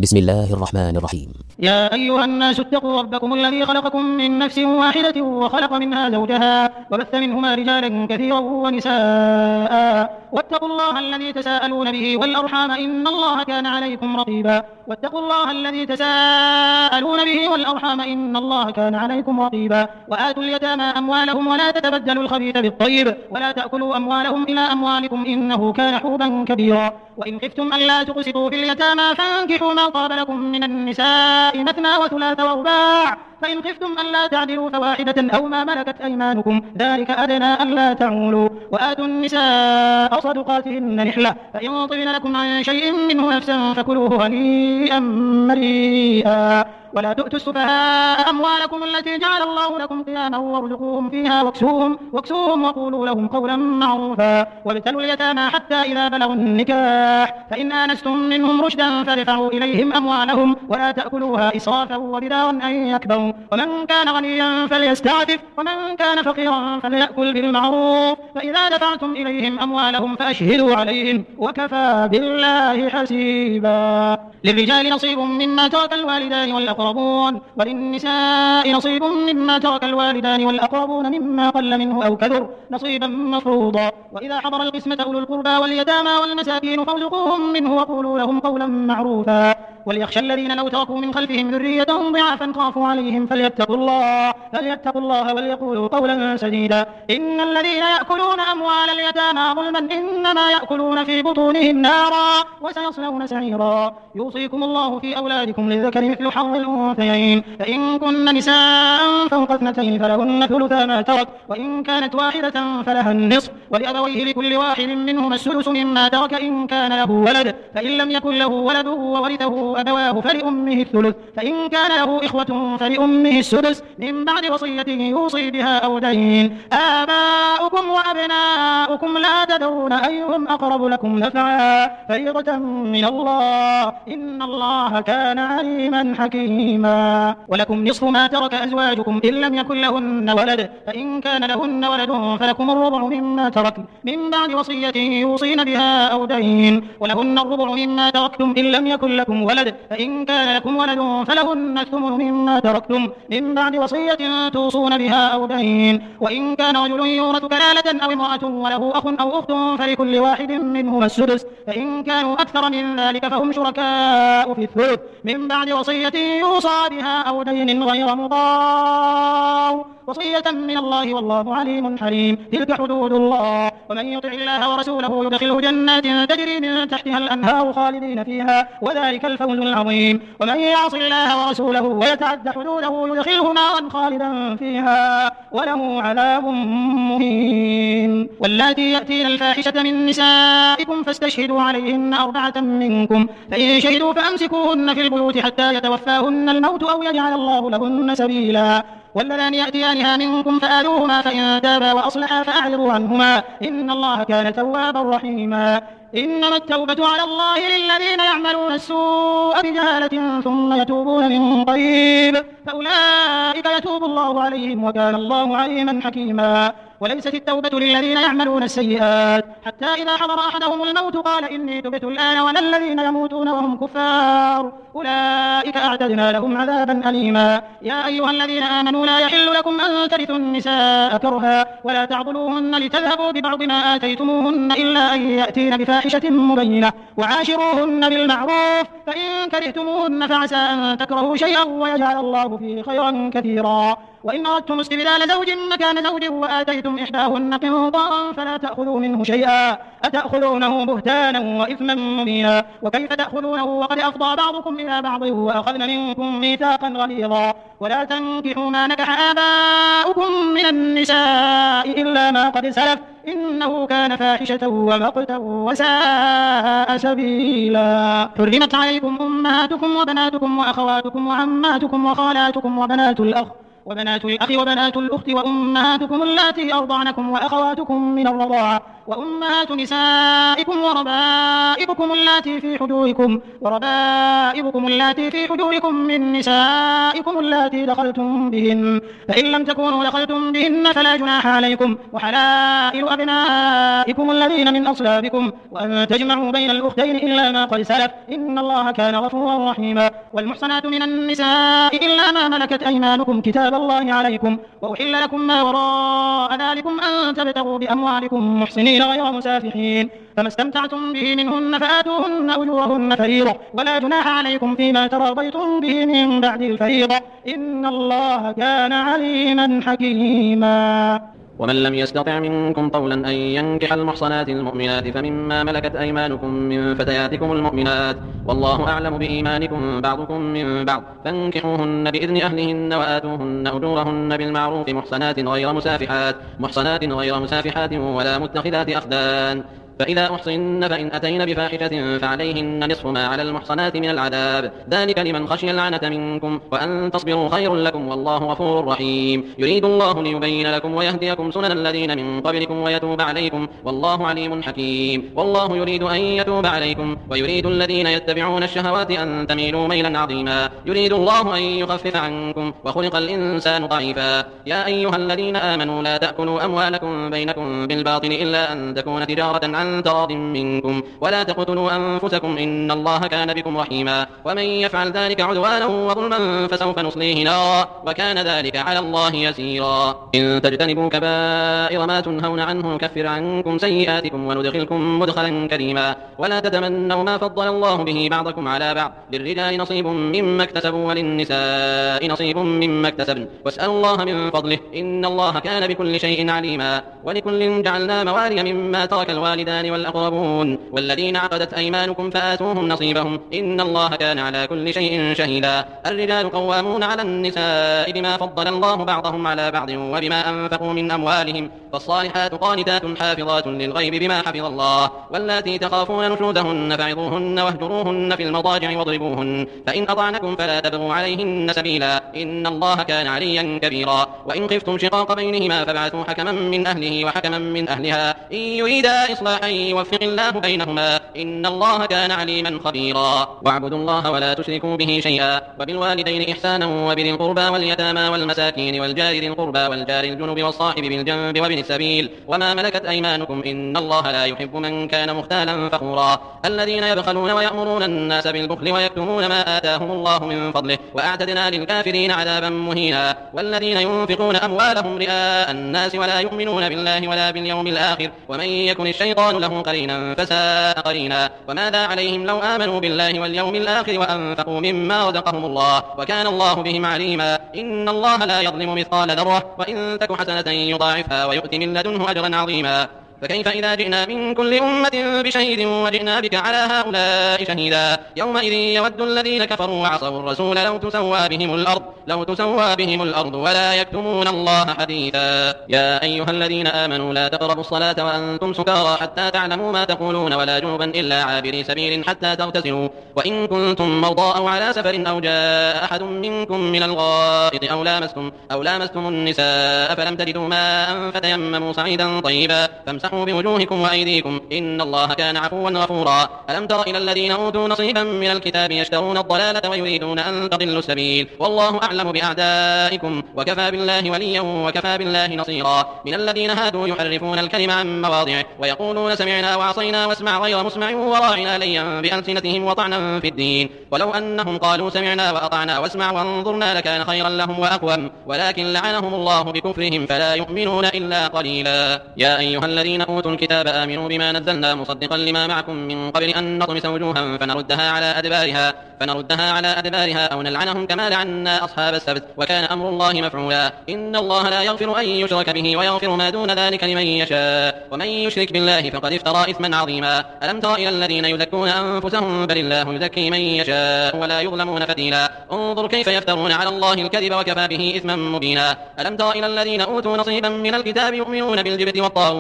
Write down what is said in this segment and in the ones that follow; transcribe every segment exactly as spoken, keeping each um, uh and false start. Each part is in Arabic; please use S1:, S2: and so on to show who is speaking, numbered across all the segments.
S1: بسم الله الرحمن الرحيم.
S2: يا أيها الناس اتقوا ربكم الذي خلقكم من نفس واحدة وخلق منها زوجها وبث منهما رجالا كثيرا ونساء واتقوا الله الذي تساءلون به والأرحام إن الله كان عليكم رقيبا واتقوا الله الذي تساءلون به والأرحام إن الله كان عليكم رقيبا وآتوا اليتامى أموالهم ولا تتبدلوا الخبيث بالطيب ولا تأكلوا أموالهم إلى أموالكم إنه كان حوبا كبيرا وإن خفتم ألا تقسطوا في اليتامى فانكحوا ما طاب لكم من النساء مثنى وثلاث ورباع فإن خفتم ألا تعدلوا فواحدة أو ما ملكت أيمانكم ذلك أدنى ألا تعولوا وآتوا النساء صدقاتهن نحلة فإن طبن لكم عن شيء منه نفسا فكلوه هنيئا مريئا ولا تؤتوا السفهاء أموالكم التي جعل الله لكم قياما وارزقوهم فيها واكسوهم, واكسوهم وقولوا لهم قولا معروفا وابتلوا اليتامى حتى إذا بلغوا النكاح فإن آنستم منهم رشدا فادفعوا إليهم أموالهم ولا تأكلوها إسرافا وبدارا أن يكبروا ومن كان غنيا فليستعفف ومن كان فقيرا فليأكل بالمعروف فإذا دفعتم إليهم أموالهم فأشهدوا عليهم وكفى بالله حسيبا. للرجال نصيب مما ترك الوالدان والأقربون وللنساء نصيب مما ترك الوالدان والأقربون مما قل منه أو كثر نصيبا مفروضا وإذا حضر القسمة أولو القربى واليتامى والمساكين فارزقوهم منه وقولوا لهم قولا معروفا وليخشى الذين لو تركوا من خلفهم ذرية ضعافا خافوا عليهم فليتقوا الله فليتقوا الله وليقولوا قولا سديدا إن الذين يأكلون أموال اليتامى ظلما إنما يأكلون في بطونهم نارا وسيصلون سعيرا. يوصيكم الله في أولادكم للذكر مثل حظ الأنثيين فإن كن نساء فوق اثنتين فلهن ثلثا ما ترك وإن كانت واحدة فلها النصف ولأبويه لكل واحد منهما السدس مما ترك إن كان له ولد فإن لم يكن له ولد وورثه أبواه فلأمه الثلث فإن كان له إخوة فلأمه السدس من بعد وصية يوصي بها أو دين. آباؤكم وأبناؤكم لا تدرون أيهم أقرب لكم نفعا فريضة من الله إن الله كان عليما حكيما. ولكم نصف ما ترك أزواجكم إن لم يكن لهن ولد فإن كان لهن ولد فلكم الربع مما ترك من بعد وصية يوصين بها أو دين ولهن الربع مما تركتم إن لم يكن لكم ولد فإن كان لكم ولد فلهن الثمن مما تركتم من بعد وصية توصون بها أو دين وإن كان رجل يورث كلالة أو امرأة وله أخ أو أخت فلكل واحد منهما السدس فإن كانوا أكثر من ذلك فهم شركاء في الثلث من بعد وصية يوصى بها أو دين غير مضار وصية من الله والله عليم حليم. تلك حدود الله ومن يطع الله ورسوله يدخله جنات تجري من تحتها الأنهار خالدين فيها وذلك الفوز العظيم ومن يعص الله ورسوله ويتعد حدوده يدخله نارا خالدا فيها وله عذاب مهين. واللاتي يأتين الفاحشة من نسائكم فاستشهدوا عليهن أربعة منكم فإن شهدوا فأمسكوهن في البيوت حتى يتوفاهن الموت أو يجعل الله لهن سبيلا. واللذان يأتيانها منكم فآذوهما فإن تابا وأصلحا فأعرضوا عنهما إن الله كان توابا رحيما. إنما التوبة على الله للذين يعملون السوء بجهالة ثم يتوبون من قريب فأولئك يتوب الله عليهم وكان الله عليما حكيما. وليست التوبة للذين يعملون السيئات حتى إذا حضر أحدهم الموت قال إني تبت الآن ولا الذين يموتون وهم كفار أولئك أعتدنا لهم عذابا أليما. يا أيها الذين آمنوا لا يحل لكم أن ترثوا النساء كرها ولا تعضلوهن لتذهبوا ببعض ما آتيتموهن إلا أن يأتين بفاحشة مبينة وعاشروهن بالمعروف فإن كرهتموهن فعسى أن تكرهوا شيئا ويجعل الله فيه خيرا كثيرا. وإن أردتم استبدال زوج مكان زوج وآتيتم إحداهن قنطارا فلا تأخذوا منه شيئا أتأخذونه بهتانا وإثما مبينا وكيف تأخذونه وقد أفضى بعضكم إلى بعض وأخذن منكم ميثاقا غليظا. ولا تنكحوا ما نكح آباؤكم من النساء إلا ما قد سلف إنه كان فاحشة ومقتا وساء سبيلا. حرمت عليكم أمهاتكم وبناتكم وأخواتكم وعماتكم وخالاتكم وبنات الأخ وبنات الأخ وبنات الأخت وأمهاتكم اللاتي أرضعنكم وأخواتكم من الرضاعة وأمهات نسائكم وربائبكم اللاتي في حجوركم وربائبكم اللاتي في حجوركم من نسائكم اللاتي دخلتم بهن فإن لم تكونوا دخلتم بهن فلا جناح عليكم وحلائل أبنائكم الذين من أصلابكم وأن تجمعوا بين الأختين إلا ما قد سلف إن الله كان غفورا رحيما. والمحصنات من النساء إلا ما ملكت أيمانكم كتاب الله عليكم وأحل لكم ما وراء ذلكم أن تبتغوا بأموالكم محصنين غير مسافحين فما استمتعتم به منهن فآتوهن أجورهن فريضة ولا جناح عليكم فيما تراضيتم به من بعد الفريضة إن الله كان عليما حكيما.
S1: ومن لم يستطع منكم طولا أن ينكح المحصنات المؤمنات فمما ملكت أيمانكم من فتياتكم المؤمنات والله أعلم بإيمانكم بعضكم من بعض فانكحوهن بإذن أهلهن وآتوهن أجورهن بالمعروف محصنات غير مسافحات محصنات غير مسافحات ولا متخذات أخدان فإذا أحصن فإن أتين بفاحشة فعليهن نصف ما على المحصنات من العذاب ذلك لمن خشي العنة منكم وأن تصبروا خير لكم والله غفور رحيم. يريد الله ليبين لكم ويهديكم سنن الذين من قبلكم ويتوب عليكم والله عليم حكيم. والله يريد أن يتوب عليكم ويريد الذين يتبعون الشهوات أن تميلوا ميلا عظيما. يريد الله أن يخفف عنكم وخلق الإنسان ضعيفا. يا أيها الذين آمنوا لا تأكلوا أموالكم بينكم بالباطل إلا أن تكون تجارة عن تراض منكم ولا تقتلوا أنفسكم إن الله كان بكم رحيما. ومن يفعل ذلك عدوانا وظلما فسوف نصليه نارا وكان ذلك على الله يسيرا. إن تجتنبوا كبائر ما تنهون عنه نكفر عنكم سيئاتكم وندخلكم مدخلا كريما. ولا تتمنوا ما فضل الله به بعضكم على بعض للرجال نصيب مما اكتسبوا وللنساء نصيب مما اكتسبن واسألوا الله من فضله إن الله كان بكل شيء عليما. ولكل جعلنا موالي مما ترك الوالدان والأقربون والذين عقدت أيمانكم فآتوهم نصيبهم إن الله كان على كل شيء شهيدا. الرجال قوامون على النساء بما فضل الله بعضهم على بعض وبما أنفقوا من أموالهم فالصالحات قانتات حافظات للغيب بما حفظ الله. واللاتي تخافون نشوزهن فعظوهن واهجروهن في المضاجع واضربوهن فإن أطعنكم فلا تبغوا عليهن سبيلا إن الله كان عليا كبيرا. وإن خفتم شقاق بينهما فابعثوا حكما من أهله وحكما من أهلها إن يريدا إصلاحا يوفق الله بينهما إن الله كان عليما خبيرا. واعبدوا الله ولا تشركوا به شيئا وبالوالدين إحسانا وبذي القربى واليتامى والمساكين والجار ذي القربى والجار الجنب والصاحب بالجنب وابن السبيل وما ملكت أيمانكم إن الله لا يحب من كان مختالا فخورا. الذين يبخلون ويأمرون الناس بالبخل ويكتمون ما آتاهم الله من فضله وأعتدنا للكافرين عذابا مهينا. والذين ينفقون أموالهم رئاء الناس ولا يؤمنون بالله ولا باليوم الآخر ومن يكن الشيطان له قرينا فساء قرينا. وماذا عليهم لو آمنوا بالله واليوم الآخر وأنفقوا مما رزقهم الله وكان الله بهم عليما. إن الله لا يظلم مثقال ذرة وإن تك حسنة يضاعفها ويؤتي من لدنه أجرا عظيما. فكيف إذا جئنا من كل أمة بشهيد وجئنا بك على هؤلاء شهيدا يومئذ يود الذين كفروا وعصوا الرسول لو تسوى بهم الأرض لو تسوى بهم الأرض ولا يكتمون الله حديثا. يا أيها الذين آمنوا لا تقربوا الصلاة وأنتم سكارى حتى تعلموا ما تقولون ولا جنبا إلا عابري سبيل حتى تغتسلوا وإن كنتم مرضى أو على سفر أو جاء أحد منكم من الغائط أو لامستم أو لامستم النساء فلم تجدوا ماء فتيمموا صعيدا طيبا فامسحوا بوجوهكم وأيديكم إن الله كان عفوا غفورا. ألم تر إلى الذين أوتوا نصيبا من الكتاب يشترون الضلالة ويريدون أن تضلوا السبيل والله أعلم بأعدائكم وكفى بالله وليا وكفى بالله نصيرا. من الذين هادوا يحرفون الكلم عن مواضعه ويقولون سمعنا وعصينا واسمع غير مسمع وراعنا ليا بألسنتهم وطعنا في الدين ولو أنهم قالوا سمعنا وأطعنا واسمع وانظرنا لكان خيرا لهم وأقوم ولكن لعنهم الله بكفرهم فلا يؤمنون إلا قليلا. يا أيها الذين أوتوا الكتاب آمنوا بما نزلنا مصدقا لما معكم من قبل أن نطمس وجوها فنردها على أدبارها فنردها على أدبارها أو نلعنهم كما لعنا أصحاب السبت وكان أمر الله مفعولا. إن الله لا يغفر أن يشرك به ويغفر ما دون ذلك لمن يشاء ومن يشرك بالله فقد افترى إثما عظيما. ألم تر إلى الذين يزكون أنفسهم بل الله يزكي من يشاء ولا يظلمون فتيلا. انظر كيف يفترون على الله الكذب وكفى به إثما مبينا. ألم تر إلى الذين أوتوا نصيبا من الكتاب يؤمنون بالجبت والطاغوت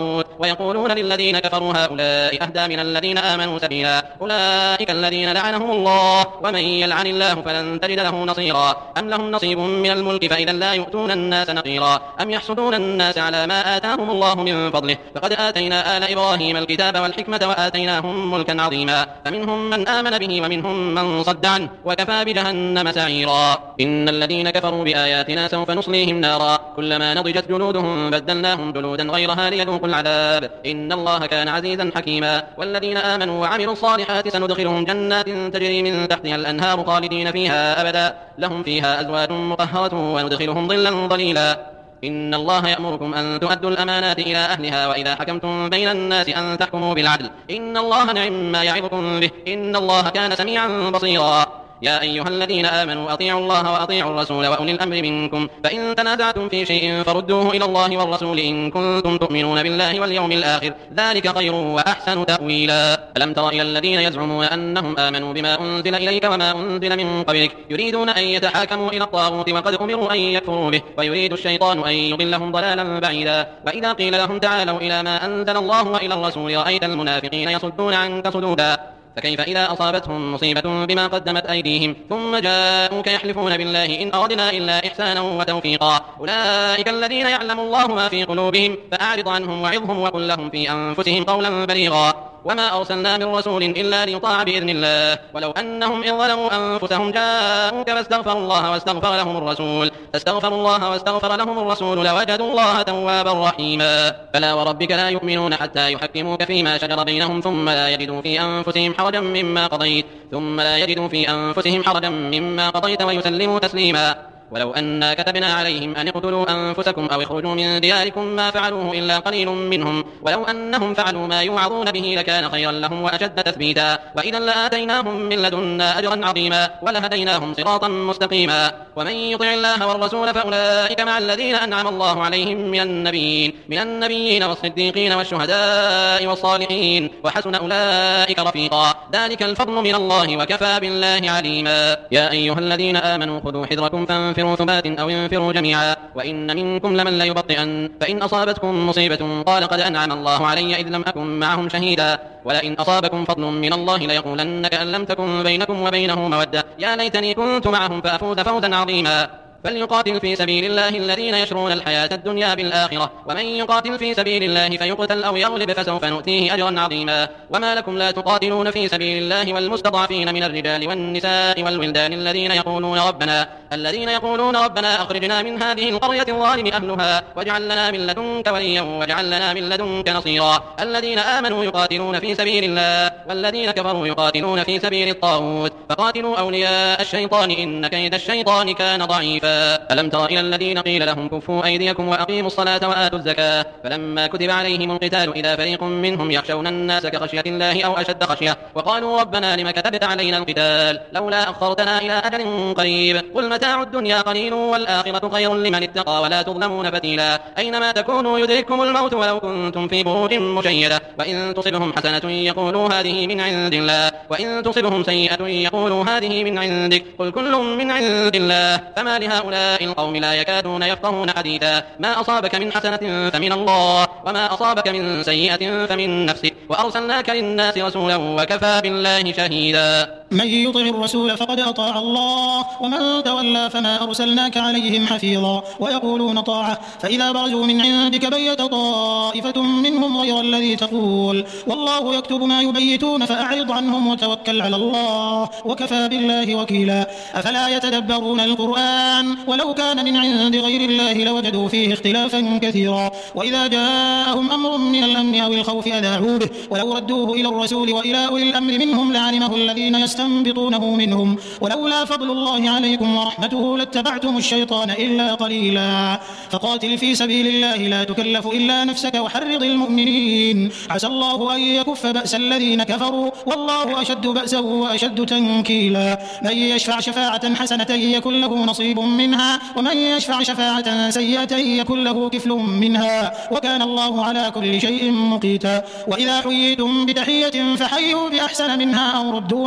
S1: ويقولون للذين كفروا هؤلاء أهدى من الذين آمنوا سبيلا أولئك الذين لعنهم الله ومن يلعن الله فلن تجد له نصيرا أم لهم نصيب من الملك فإذا لا يؤتون الناس نقيرا أم يحسدون الناس على ما آتاهم الله من فضله فقد آتينا آل إبراهيم الكتاب والحكمة وآتيناهم ملكا عظيما فمنهم من آمن به ومنهم من صد عنه وكفى بجهنم سعيرا إن الذين كفروا بآياتنا سوف نصليهم نارا كلما نضجت جلودهم بدلناهم جلودا غيرها ليذوقوا العذاب إن الله كان عزيزا حكيما والذين آمنوا وعملوا الصالحات سندخلهم جنات تجري من تحتها الأنهار خالدين فيها أبدا لهم فيها أزواج مطهرة وندخلهم ظلا ظليلا إن الله يأمركم أن تؤدوا الأمانات إلى أهلها وإذا حكمتم بين الناس أن تحكموا بالعدل إن الله نعم ما يعظكم به إن الله كان سميعا بصيرا يا أيها الذين آمنوا أطيعوا الله وأطيعوا الرسول وأولي الأمر منكم فإن تنازعتم في شيء فردوه إلى الله والرسول إن كنتم تؤمنون بالله واليوم الآخر ذلك خير وأحسن تأويلا ألم تر إلى الذين يزعمون أنهم آمنوا بما أنزل إليك وما أنزل من قبلك يريدون أن يتحاكموا إلى الطاغوت وقد أمروا أن يكفروا به ويريد الشيطان أن يضلهم ضلالا بعيدا وإذا قيل لهم تعالوا إلى ما أنزل الله وإلى الرسول رأيت المنافقين يصدون عنك صدودا فكيف إذا أصابتهم مصيبة بما قدمت أيديهم ثم جاءوك يحلفون بالله إن أردنا إلا إحسانا وتوفيقا أولئك الذين يعلم الله ما في قلوبهم فأعرض عنهم وعظهم وقل لهم في أنفسهم قولا بليغا وما أرسلنا من رسول إلا ليطاع بإذن الله ولو أنهم إن ظلموا أنفسهم جاءوك فاستغفروا الله واستغفر لهم الرسول فاستغفروا الله واستغفر لهم الرسول لوجدوا الله توابا رحيما فلا وربك لا يؤمنون حتى يحكموك فيما شجر بينهم ثم لا يجدوا في أنفسهم حرجا مما قضيت ثم لا يجدوا في أنفسهم حرجا مما قضيت ويسلموا تسليما ولو أنا كتبنا عليهم أن اقتلوا أنفسكم أو اخرجوا من دياركم ما فعلوه إلا قليل منهم ولو أنهم فعلوا ما يوعظون به لكان خيرا لهم وأشد تثبيتا وإذا لآتيناهم من لدنا أجرا عظيما ولهديناهم صراطا مستقيما ومن يطع الله والرسول فأولئك مع الذين أنعم الله عليهم من النبيين من النبيين والصديقين والشهداء والصالحين وحسن أولئك رفيقا ذلك الفضل من الله وكفى بالله عليما يا أيها الذين آمنوا خذوا حذركم فانفروا ثبات أو انفروا جميعا وإن منكم لمن ليبطئن فإن أصابتكم مصيبة قال قد أنعم الله علي إذ لم أكن معهم شهيدا ولئن أصابكم فضل من الله ليقولن كأن لم تكن بينكم وبينه مودة يا ليتني كنت معهم فأفوز فوزا عظيما فليقاتل في سبيل الله الذين يشرون الحياة الدنيا بالآخرة ومن يقاتل في سبيل الله فيقتل أو يغلب فسوف نؤتيه أجرا عظيما وما لكم لا تقاتلون في سبيل الله والمستضعفين من الرجال والنساء والولدان الذين يقولون ربنا الذين يقولون ربنا أخرجنا من هذه القرية الظالم أهلها واجعل لنا من لدنك وليا واجعل لنا من لدنك نصيرا الذين آمنوا يقاتلون في سبيل الله والذين كفروا يقاتلون في سبيل الطاغوت فقاتلوا أولياء الشيطان إن كيد الشيطان كان ضعيفا ألم تر إلى الذين قيل لهم كفوا أيديكم وأقيموا الصلاة وآتوا الزكاة فلما كتب عليهم القتال إذا فريق منهم يخشون الناس كخشية الله أو أشد خشية وقالوا ربنا لم كتبت علينا القتال لولا أخرتنا إلى أجل قريب قل متاع الدنيا قليل والآخرة خير لمن اتقى ولا تظلمون فتيلا أينما تكونوا يدرككم الموت ولو كنتم في بروج مشيدة وإن تصبهم حسنة يقولوا هذه من عند الله وإن تصبهم سيئة يقولوا هذه من عندك قل كل من عند الله فما لهؤلاء القوم لا يكادون يفقهون حديثا ما أصابك من حسنة فمن الله وما أصابك من سيئة فمن نفسك وأرسلناك للناس رسولا وكفى بالله شهيدا
S2: من يطع الرسول فقد أطاع الله ومن تولى فما أرسلناك عليهم حفيظا ويقولون طاعة فإذا برزوا من عندك بيت طائفة منهم غير الذي تقول والله يكتب ما يبيتون فأعرض عنهم وتوكل على الله وكفى بالله وكيلا أفلا يتدبرون القرآن ولو كان من عند غير الله لوجدوا فيه اختلافا كثيرا وإذا جاءهم أمر من الأمن أو الخوف أذاعوا به ولو ردوه إلى الرسول وإلى أولي الأمر منهم لعلمه الذين يستنبطونه منهم ولولا فضل الله عليكم ورحمته لاتبعتم الشيطان إلا قليلا فقاتل في سبيل الله لا تكلف إلا نفسك وحرض المؤمنين عسى الله أن يكف بأس الذين كفروا والله أشد بأسا وأشد تنكيلا من يشفع شفاعة حسنة يكن له نصيب منها ومن يشفع شفاعة سيئة يكن له كفل منها وكان الله على كل شيء مقيتا وإذا حييتم بتحية فحيوا بأحسن منها أو ردوها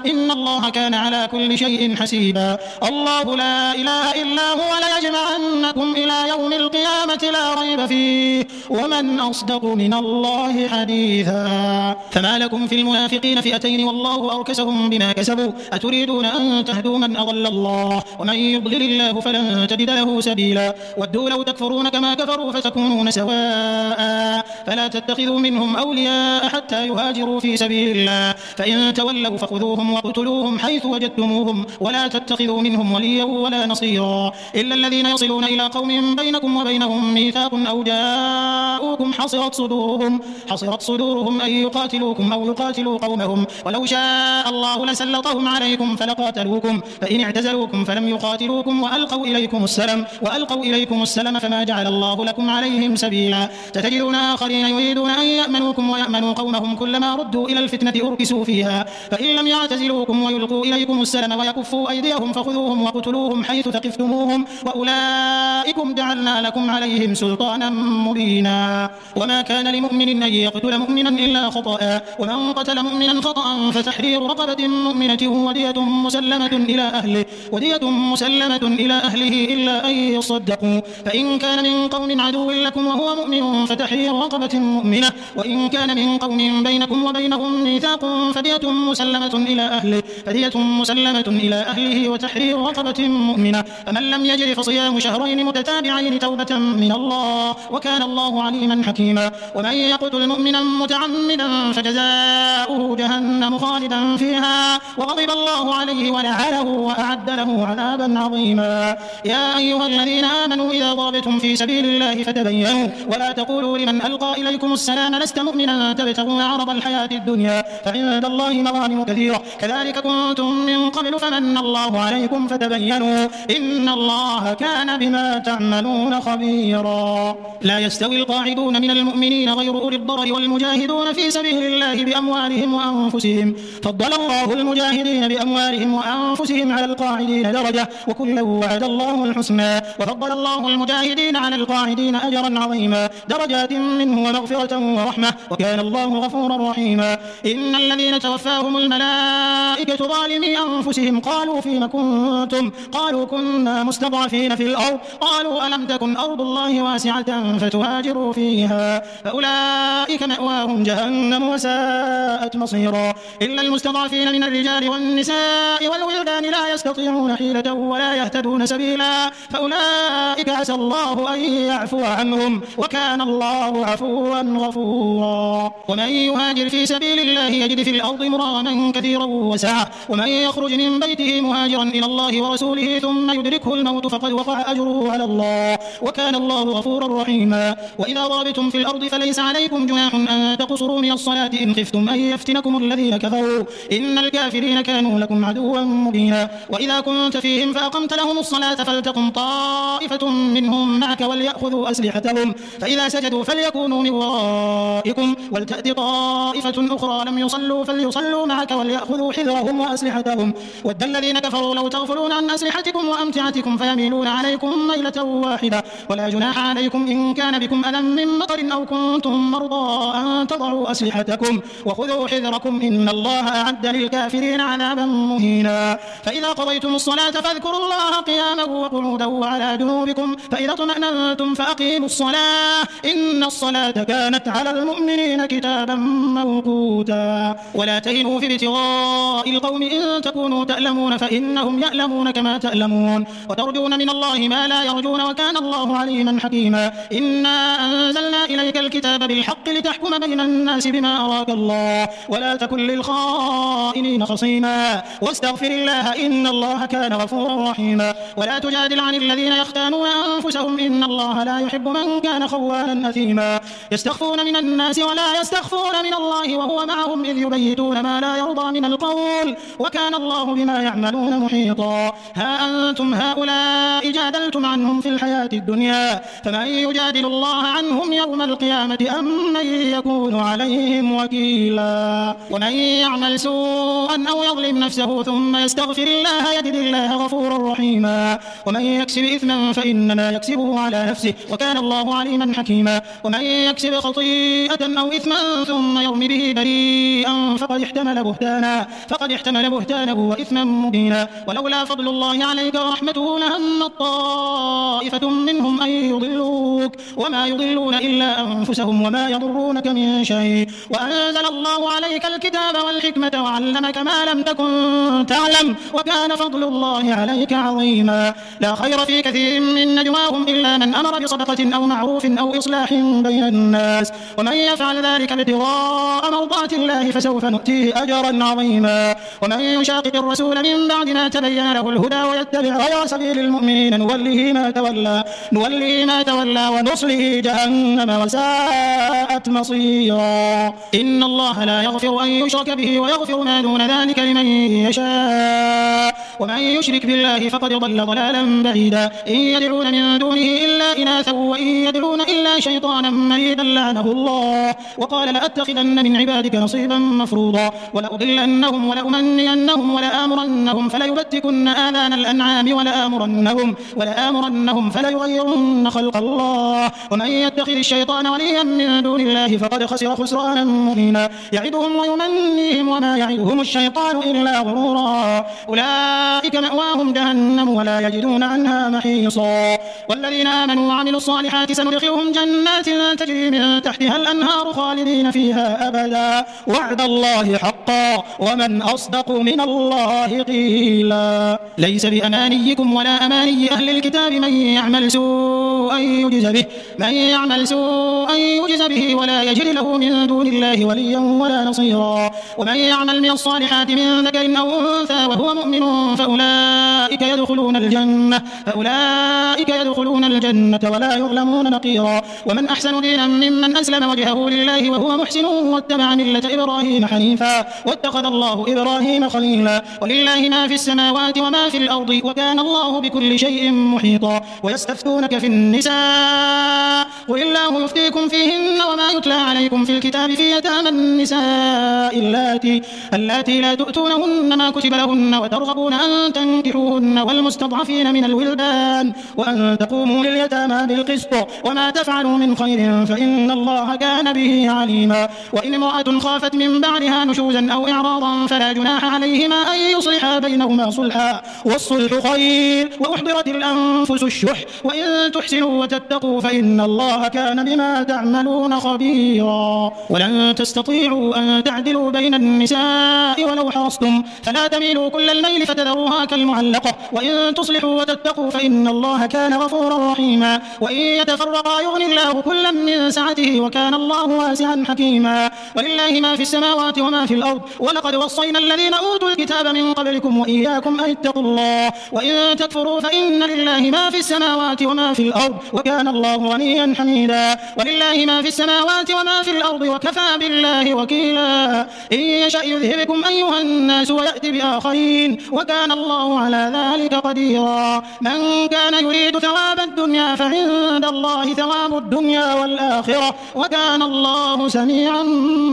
S2: إن الله كان على كل شيء حسيبا. الله لا إله إلا هو ليجمعنكم إلى يوم القيامة لا ريب فيه ومن أصدق من الله حديثا. فما لكم في المنافقين فئتين والله أركسهم بما كسبوا أتريدون أن تهدوا من أضل الله ومن يضلل الله فلن تجد له سبيلا. ودوا لو تكفرون كما كفروا فتكونون سواء فلا تتخذوا منهم أولياء حتى يهاجروا في سبيل الله فإن تولوا فخذوهم واقتلوهم حيث وجدتموهم ولا تتخذوا منهم وليا ولا نصيرا إلا الذين يصلون إلى قوم بينكم وبينهم ميثاق أو جاءوكم حصرت صدورهم حصرت صدورهم أن يقاتلوكم أو يقاتلوا قومهم ولو شاء الله لسلطهم عليكم فلقاتلوكم فإن اعتزلوكم فلم يقاتلوكم وألقوا إليكم السلم وألقوا إليكم السلم فما جعل الله لكم عليهم سبيلا. تتجدون آخرين يريدون أن يأمنوكم ويأمنوا قومهم كلما ردوا إلى الفتنة أركسوا فيها فإن لم يعتزلوكم ويلقوا إليكم السلم ويكفوا أيديهم فخذوهم وقتلوهم حيث ثقفتموهم وأولئكم جعلنا لكم عليهم سلطانا مبينا. وما كان لمؤمن أن يقتل مؤمنا إلا خطأ ومن قتل مؤمنا خطأ فتحرير رقبة مؤمنة ودية مسلمة إلى أهله ودية مسلمة إلى أهله إلا أن يصدقوا فإن كان من قوم عدو لكم وهو مؤمن فتحرير رقبة مؤمنة وإن كان من قوم بينكم وبينهم ميثاق فدية مسلمة إلى أهله فدية مسلمة إلى أهله وتحرير رقبة مؤمنة فمن لم يجد فصيام شهرين متتابعين توبة من الله وكان الله عليما حكيما. ومن يقتل مؤمنا متعمدا فجزاؤه جهنم خالدا فيها وغضب الله عليه ولعنه وأعد له عذابا عظيما. يا أيها الذين آمنوا إذا ضربتم في سبيل الله فتبينوا ولا تقولوا لمن ألقى إليكم السلام لست مؤمنا تبتغون عرض الحياة الدنيا فعند الله مغانم كثيرة كذلك كنتم من قبل فمن الله عليكم فتبينوا إن الله كان بما تعملون خبيرا. لا يستوي القاعدون من المؤمنين غير أولي الضرر والمجاهدون في سبيل الله بأموالهم وأنفسهم فضل الله المجاهدين بأموالهم وأنفسهم على القاعدين درجة وكلا وعد الله الحسنى وفضل الله المجاهدين على القاعدين أجرا عظيما درجات منه ومغفرة ورحمة وكان الله غفورا رحيما. إن الذين توفاهم الملائكة ظالمي أنفسهم قالوا فيما كنتم قالوا كنا مستضعفين في الأرض قالوا ألم تكن أرض الله واسعة فتهاجروا فيها فأولئك مأواهم جهنم وساءت مصيرا إلا المستضعفين من الرجال والنساء والولدان لا يستطيعون حيلة ولا يهتدون سبيلا فأولئك عسى الله أن يعفو عنهم وكان الله عفوا غفورا. ومن يهاجر في سبيل الله يجد في الأرض مراغما كثيرا وسعة ومن يخرج من بيته مهاجرا إلى الله ورسوله ثم يدركه الموت فقد وقع أجره على الله وكان الله غفورا رحيما. وإذا ضربتم في الأرض فليس عليكم جناح أن تقصروا من الصلاة إن خفتم أن يفتنكم الذين كفروا إن الكافرين كانوا لكم عدوا مبينا. وإذا كنت فيهم فأقمت لهم الصلاة فلتقم طائفة منهم معك وليأخذوا أسلحتهم فإذا سجدوا فليكونوا من ورائكم ولتأت طائفة أخرى لم يصلوا فليصلوا معك وليأخذوا حذرهم وأسلحتهم ود الذين كفروا لو تغفلون عن أسلحتكم وأمتعتكم فيميلون عليكم ميلة واحدة ولا جناح عليكم إن كان بكم أذى من مطر أو كنتم مرضى أن تضعوا أسلحتكم وخذوا حذركم إن الله أعد للكافرين عذابا مهينا. فإذا قضيتم الصلاة فاذكروا الله قياما وقعودا وعلى جنوبكم فإذا اطمأننتم فأقيموا الصلاة إن الصلاة كانت على المؤمنين كتابا موقوتا. ولا تهنوا في ابتغاء القوم إن تكونوا تألمون فإنهم يألمون كما تألمون وترجون من الله ما لا يرجون وكان الله عليما حكيما. إنا أنزلنا إليك الكتاب بالحق لتحكم بين الناس بما أراك الله ولا تكن للخائنين خصيما واستغفر الله إن الله كان غفورا رحيما. ولا تجادل عن الذين يختانون أنفسهم إن الله لا يحب من كان خوانا أثيما. يستخفون من الناس ولا يستخفون من الله وهو معهم إذ يبيتون ما لا يرضى من القول وكان الله بما يعملون محيطا. ها أنتم هؤلاء جادلتم عنهم في الحياة الدنيا فمن يجادل الله عنهم يوم القيامة أم من يكون عليهم وكيلا. ومن يعمل سوءا أو يظلم نفسه ثم يستغفر الله يجد الله غفورا رحيما. ومن يكسب إثما فإنما يكسبه على نفسه وكان الله عليما حكيما. ومن يكسب خطيئة أو إثما ثم يرم به بريئا فقد احتمل بهتانا فقد احتمل بهتانا وإثما مبينا. ولولا فضل الله عليك ورحمته لهم طائفة منهم أن يضلوك وما يضلون إلا أنفسهم وما يضرونك من شيء. وأنزل الله عليك الكتاب والحكمة وعلمك ما لم تكن تعلم وكان فضل الله عليك عظيما. لا خير في كثير من نجواهم إلا من أمر بصدقة أو معروف أو إصلاح بين الناس ومن يفعل ذلك ابتغاء مرضات الله فسوف نؤتيه أجرا عظيما. ومن يشاقق الرسول من بعد ما تبين له الهدى ويتبع غير سبيل المؤمنين نوله ما تولى نوله ما تولى ونصله جهنم وساءت مصيرا. إن الله لا يغفر أن يشرك به ويغفر ما دون ذلك لمن يشاء ومن يشرك بالله فقد ضل ضلالا بعيدا. إن يدعون من دونه إلا إناثا وإن يدعون إلا شيطانا مريدا لعنه الله وقال لأتخذن من عبادك نصيبا مفروضا ولأضلنهم ولأمنينهم ولآمرنهم فليبتكن آذان الأنعام ولآمرنهم ولآمرنهم فليغيرن خلق الله ومن يتخذ الشيطان وليا من دون الله فقد خسر خسرانا مبينا. يعدهم ويمنيهم وما يعدهم الشيطان إلا غرورا. أولئك مأواهم جهنم ولا يجدون عنها محيصا. والذين آمنوا وعملوا الصالحات سندخلهم جنات تجري من تحتها الأنهار خالدين فيها أبدا وعد الله حقا ومن أصدق من الله قيلا. ليس بأمانيكم ولا أماني أهل الكتاب من يعمل سوءا يجز به من يعمل سوءا يجز به ولا يجد له من دون الله وليا ولا نصيرا. ومن يعمل من الصالحات من ذكر أو أنثى وهو مؤمن فأولئك يدخلون الجنة فأولئك يدخلون الجنة ولا يظلمون نقيرا. ومن أحسن دينا ممن أسلم وجهه لله وهو محسن واتبع ملة إبراهيم حنيفا واتخذ الله إبراهيم خليلا. ولله ما في السماوات وما في الأرض وكان الله بكل شيء محيطا. ويستفتونك في النساء قل الله يفتيكم فيهن وما يتلى عليكم في الكتاب في يتامى النساء اللاتي اللاتي لا تؤتونهن ما كتب لهن وترغبون أن تنكحوهن والمستضعفين من الولدان وأن تقوموا لليتامى بالقسط وما تفعلوا من خير فإن الله كان به عليما. وإن امرأة خافت من بعدها نشوزا أو إعراضا فلا جناح عليهما أن يصلحا بينهما صلحا والصلح خير وأحضرت الأنفس الشح وإن تحسنوا وتتقوا فإن الله كان بما تعملون خبيرا. ولن تستطيعوا أن تعدلوا بين النساء ولو حرصتم فلا تميلوا كل الميل فتذروها كالمعلقة وإن تصلحوا وتتقوا فإن الله كان غفورا رحيما. وإن يتفرقا يغني الله كلا من سعته وكان الله واسعا حكيما. ولله ما في السماوات وما في الأرض ولقد وصينا الذين أوتوا الكتاب من قبلكم وإياكم أن اتقوا الله وإن تكفروا فإن لله ما في السماوات وما في الأرض وكان الله غنيا حميدا. ولله ما في السماوات وما في الأرض وكفى بالله وكيلا. إن يشأ يذهبكم أيها الناس ويأتي بآخرين وكان الله على ذلك قديرا. من كان يريد ثواب الدنيا فعند الله ثواب الدنيا والآخرة وكان الله سميعا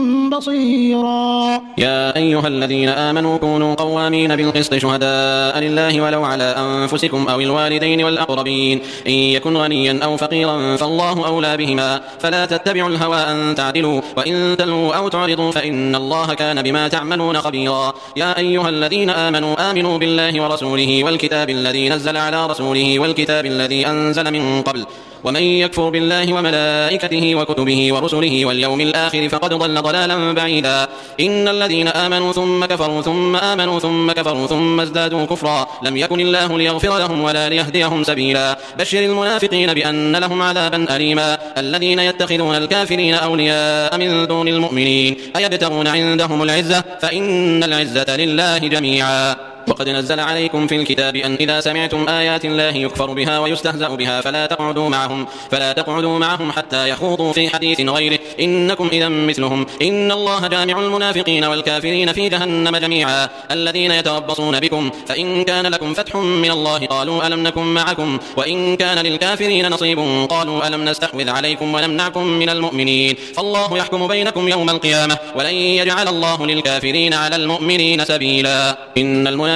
S2: بصيرا.
S1: يا أيها الذين آمنوا كونوا قوامين بالقسط شهداء لله ولو على أنفسكم أو الوالدين والأقربين إن يكن غنيا أو فقيرا فالله أولى بهما فلا تتبعوا الهوى أن تعدلوا وإن تلووا أو تعرضوا فإن الله كان بما تعملون خبيرا. يا أيها الذين آمنوا آمنوا بالله ورسوله والكتاب الذي نزل على رسوله والكتاب الذي أنزل من قبل ومن يكفر بالله وملائكته وكتبه ورسله واليوم الآخر فقد ضل ضلالا بعيدا. إن الذين آمنوا ثم كفروا ثم آمنوا ثم كفروا ثم ازدادوا كفرا لم يكن الله ليغفر لهم ولا ليهديهم سبيلا. بشر المنافقين بأن لهم عذابا أليما. الذين يتخذون الكافرين أولياء من دون المؤمنين أيبتغون عندهم العزة فإن العزة لله جميعا. وقد نزل عليكم في الكتاب أن إذا سمعتم آيات الله يكفر بها ويستهزأ بها فلا تقعدوا معهم فلا تقعدوا معهم حتى يخوضوا في حديث غيره إنكم إذا مثلهم إن الله جامع المنافقين والكافرين في جهنم جميعا. الذين يتربصون بكم فإن كان لكم فتح من الله قالوا ألم نكن معكم وإن كان للكافرين نصيب قالوا ألم نستحوذ عليكم ونمنعكم من المؤمنين فالله يحكم بينكم يوم القيامة ولن يجعل الله للكافرين على المؤمنين سبيلا. إن المنافقين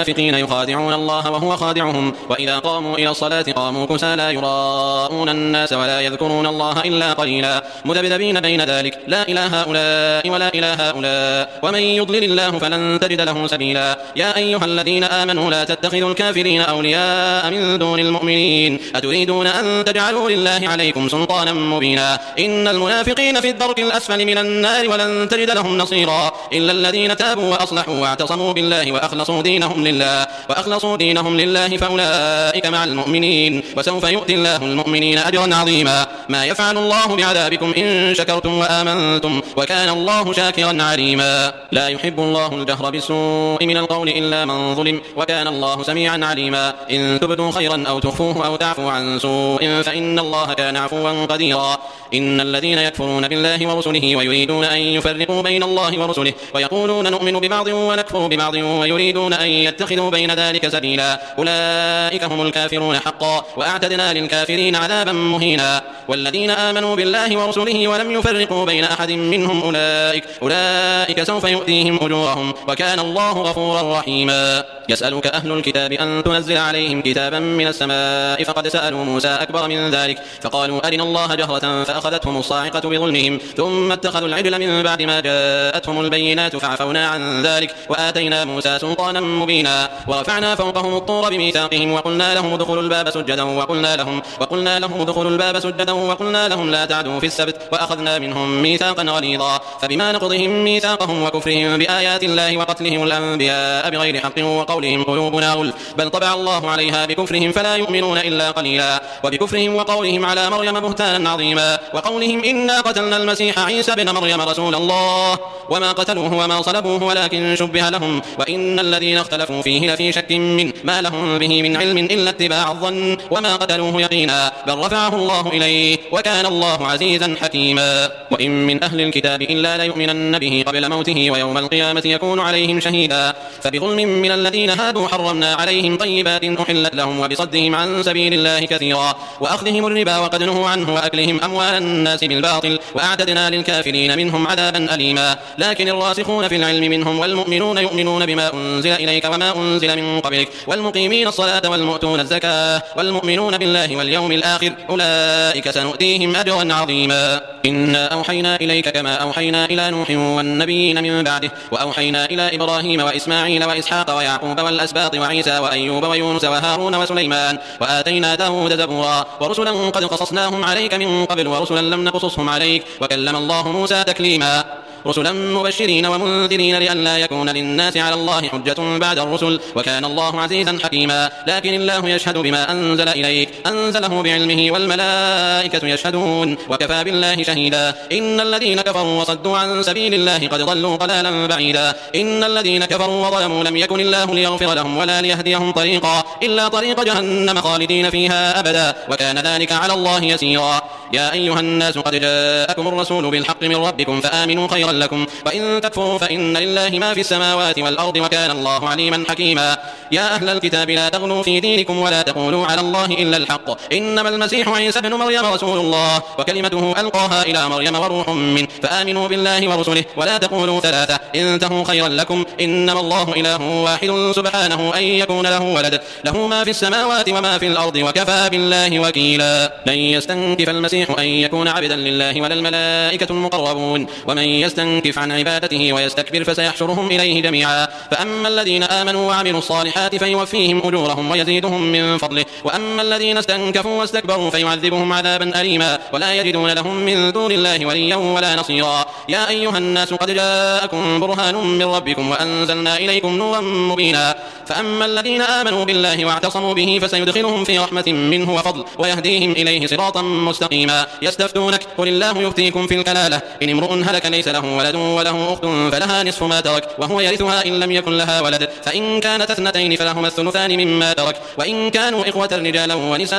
S1: المنافقين يخادعون الله وهو خادعهم وإذا قاموا إلى الصلاة قاموا كسالى يراءون الناس ولا يذكرون الله إلا قليلا مذبذبين بين ذلك لا إلى هؤلاء ولا إلى هؤلاء ومن يضلل الله فلن تجد له سبيلا يا أيها الذين آمنوا لا تتخذوا الكافرين أولياء من دون المؤمنين أتريدون أن تجعلوا لله عليكم سلطانا مبينا إن المنافقين في الدرك الأسفل من النار ولن تجد لهم نصيرا إلا الذين تابوا وأصلحوا واعتصموا بالله وأخلصوا دينهم لله وأخلصوا دينهم لله فأولئك مع المؤمنين وسوف يؤتي الله المؤمنين أجرا عظيما ما يفعل الله بعذابكم إن شكرتم وآمنتم وكان الله شاكرا عليما لا يحب الله الجهر بالسوء من القول إلا من ظلم وكان الله سميعا عليما إن تبدوا خيرا أو تخفوه أو تعفوا عن سوء فإن الله كان عفوا قديرا إن الذين يكفرون بالله ورسله ويريدون أن يفرقوا بين الله ورسله ويقولون نؤمن ببعض ونكفر ببعض ويريدون أن يتخذوا بين ذلك سبيلا أولئك هم الكافرون حقا وأعتدنا للكافرين عذابا مهينا والذين آمنوا بالله ورسله ولم يفرقوا بين أحد منهم أولئك, أولئك سوف يؤتيهم أجورهم وكان الله غفورا رحيما يسألك أهل الكتاب أن تنزل عليهم كتابا من السماء فقد سألوا موسى أكبر من ذلك فقالوا أرنا الله جهرة فأخذتهم الصاعقة بظلمهم ثم اتخذوا العجل من بعد ما جاءتهم البينات فعفونا عن ذلك وآتينا موسى سلطانا مبينا ورفعنا فوقهم الطور بميثاقهم وقلنا لهم ادخلوا الباب سجدا وقلنا لهم وقلنا لهم ادخلوا الباب سجدا وقلنا لهم لا تعدوا في السبت وأخذنا منهم ميثاقا غليظا فبما نقضهم ميثاقهم وكفرهم بآيات الله وقتلهم الأنبياء بغير حق وقولهم قلوبنا غلف بل طبع الله عليها بكفرهم فلا يؤمنون إلا قليلا وبكفرهم وقولهم على مريم بهتانا عظيما وقولهم إنا قتلنا المسيح عيسى بن مريم رسول الله وما قتلوه وما صلبوه ولكن شبه لهم وإن الذين اختلفوا فيه لفي شك من ما لهم به من علم إلا اتباع الظن وما قتلوه يقينا بل رفعه الله إليه وكان الله عزيزا حكيما وإن من أهل الكتاب إلا ليؤمنن به قبل موته ويوم القيامة يكون عليهم شهيدا فبظلم من الذين هادوا حرمنا عليهم طيبات أحلت لهم وبصدهم عن سبيل الله كثيرا وأخذهم الربا وقد نهوا عنه وأكلهم أموال الناس بالباطل وأعتدنا للكافرين منهم عذابا أليما لكن الراسخون في العلم منهم والمؤمنون يؤمنون بما أنزل إليك وما أنزل من قبلك والمقيمين الصلاة والمؤتون الزكاة والمؤمنون بالله واليوم الآخر أولئك سنؤتيهم أجرا عظيما إنا أوحينا إليك كما أوحينا إلى نوح والنبيين من بعده وأوحينا إلى إبراهيم وإسماعيل وإسحاق ويعقوب والأسباط وعيسى وأيوب ويونس وهارون وسليمان وآتينا داود زبورا ورسلا قد قصصناهم عليك من قبل ورسلا لم نقصصهم عليك وكلم الله موسى تكليما رسلا مبشرين ومنذرين لئلا يكون للناس على الله حجة بعد الرسل وكان الله عزيزا حكيما لكن الله يشهد بما أنزل إليك أنزله بعلمه والملائكة يشهدون وكفى بالله شهيدا إن الذين كفروا وصدوا عن سبيل الله قد ضلوا ضلالا بعيدا إن الذين كفروا وظلموا لم يكن الله ليغفر لهم ولا ليهديهم طريقا إلا طريق جهنم خالدين فيها أبدا وكان ذلك على الله يسيرا يا أيها الناس قد جاءكم الرسول بالحق من ربكم فآمنوا خيرا لكم وإن تكفروا فإن لله ما في السماوات والأرض وكان الله عليما حكيما يا أهل الكتاب لا تغلوا في دينكم ولا تقولوا على الله إلا الحق إنما المسيح عيسى بن مريم رسول الله وكلمته ألقاها إلى مريم وروح منه فآمنوا بالله ورسله ولا تقولوا ثلاثة انتهوا خيرا لكم إنما الله إله واحد سبحانه أن يكون له ولد له ما في السماوات وما في الأرض وكفى بالله وكيلا لن يستنكف المسيح أن يكون عبدا لله ولا الملائكة المقربون ومن يستنكف عن عبادته ويستكبر فسيحشرهم إليه جميعا فأما الذين آمنوا وعملوا الصالحات فيوفيهم أجورهم ويزيدهم من فضله وأما الذين استنكفوا واستكبروا فيعذبهم عذابا أليما ولا يجدون لهم من دون الله وليا ولا نصيرا يا أيها الناس قد جاءكم برهان من ربكم وأنزلنا إليكم نورا مبينا فأما الذين آمنوا بالله واعتصموا به فسيدخلهم في رحمة منه وفضل ويهديهم إليه صراطا مستقيما يستفتونك قل الله يفتيكم في الكلالة إن امرؤ هلك ليس له ولد وله أخت فلها نصف ما ترك وهو يرثها إن لم يكن لها ولد فإن كانت اثنتين فلهما الثلثان مما ترك وإن كانوا إخوة رجالا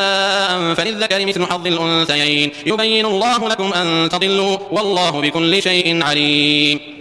S1: ونساء فللذكر مثل حظ الأنثيين يبين الله لكم أن تضلوا والله بكل شيء عليم.